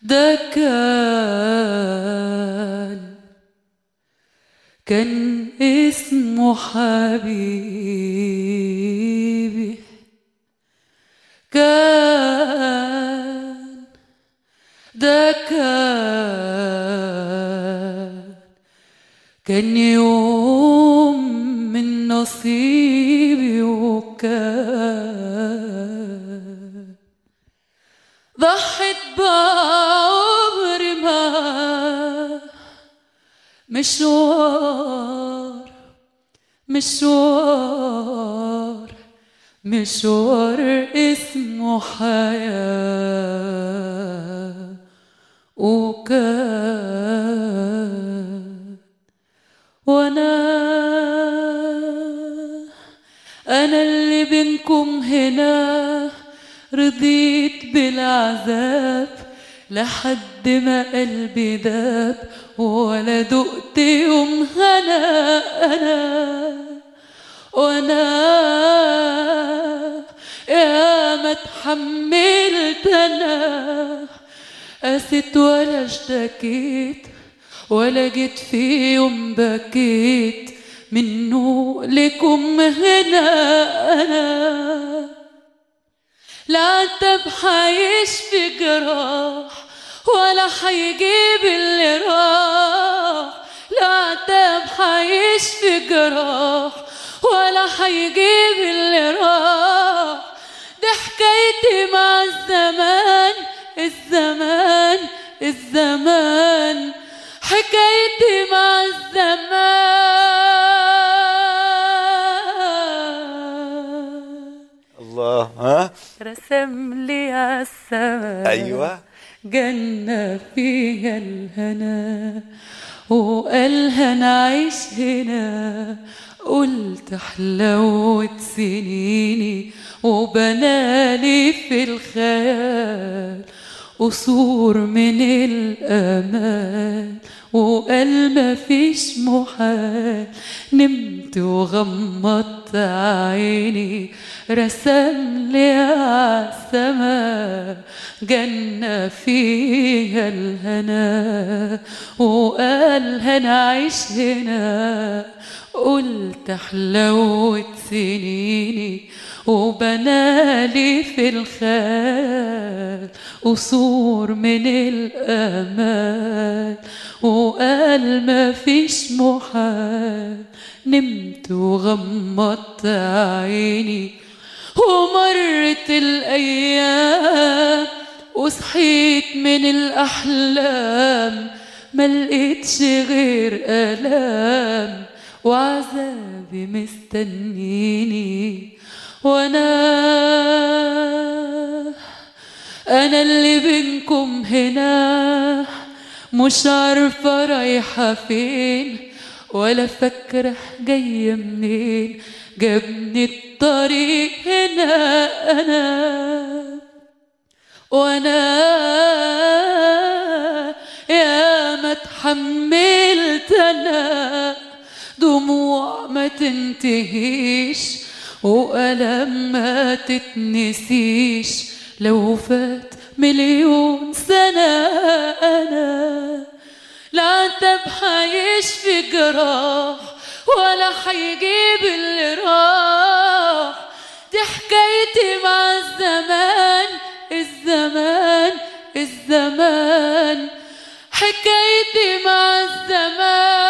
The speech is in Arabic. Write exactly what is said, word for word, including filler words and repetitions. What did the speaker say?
ده كان كان اسمه حبيبي، كان ده كان كان يوم من نصيبي، وكان ضحت بعمري ما مشوار مشوار مشوار اسمه حياة، وكان وانا انا اللي بينكم هنا رضيت بالعذاب لحد ما قلبي داب، ولا دقت يوم هنا. انا وانا يا ما اتحملت، انا قست ولا اشتكيت، ولا جيت في يوم بكيت منه لكم هنا. انا لا عتب حيشفي جراح، ولا حيجيب اللي راح. لا عتب حيشفي جراح، ولا حيجيب اللي راح. دي حكايتي مع الزمان، الزمان الزمان، حكايتي مع الزمان. الله. ها رسم لي عالسما ايوه جنة فيها الهنا، وقال هنعيش هنا. قلت حلوت سنيني، وبنالي في الخيال قصور من الأمال، وقال مفيش محال. نمت وغمضت عيني، رسم لي عالسما جنة فيها الهنا، وقال هنعيش هنا. قلت حلوت سنيني، وبنالي في الخيال قصور من الأمال، وقال مفيش محال. نمت وغمضت عيني، ومرت الأيام، وصحيت من الأحلام. ملقتش غير آلام وعذابي مستنيني. وانا انا اللي بينكم هنا مش عارفة رايحة فين، ولا فاكرة جاية منين. جابني الطريق هنا. انا وانا يا ما اتحملت، انا دموع ما تنتهيش، وألم ما تتنسيش لو فات مليون سنة. أنا لا عتب حيشفي جراح، ولا حيجيب اللي راح. دي حكايتي مع الزمان، الزمان الزمان، حكايتي مع الزمان.